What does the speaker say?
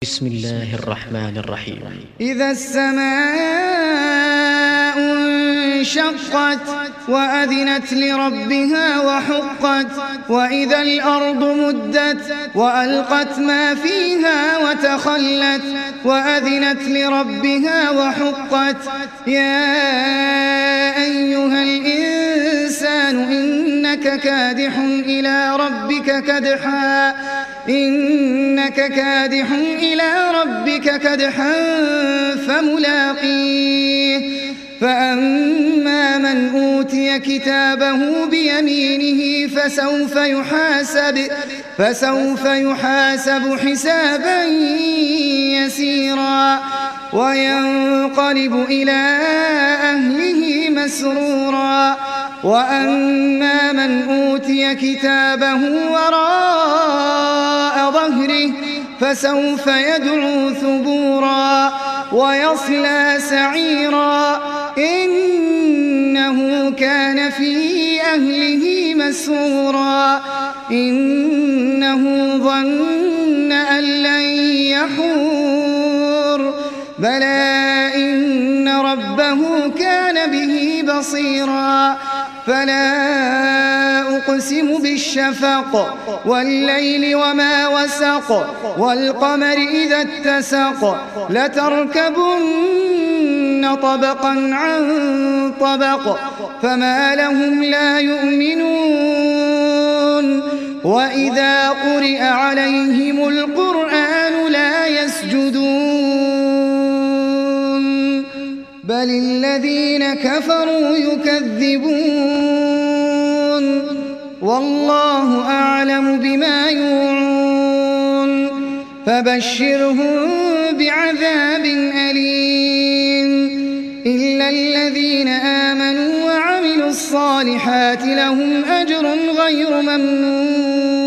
بسم الله الرحمن الرحيم. إذا السماء انشقت وأذنت لربها وحقت وإذا الأرض مدت وألقت ما فيها وتخلت وأذنت لربها وحقت يا أيها الإنسان إنك كادح إلى ربك كدحا فملاقيه فأما من أوتي كتابه بيمينه فسوف يحاسب حسابا يسيرا وينقلب إلى أهله مسرورا وأما من أوتي كتابه وراء ظهره فسوف يدعو ثبورا ويصلى سعيرا إنه كان في أهله مسرورا إنه ظن أن لن يحور بلى إن ربه كان به بصيرا فلا أقسم بالشفق والليل وما وسق والقمر إذا اتسق لتركبن طبقا عن طبق فما لهم لا يؤمنون وإذا قرئ عليهم القرآن لا يسجدون بل الذين كفروا يكذبون والله أعلم بما يوعون فبشرهم بعذاب أليم إلا الذين آمنوا وعملوا الصالحات لهم أجر غير ممنون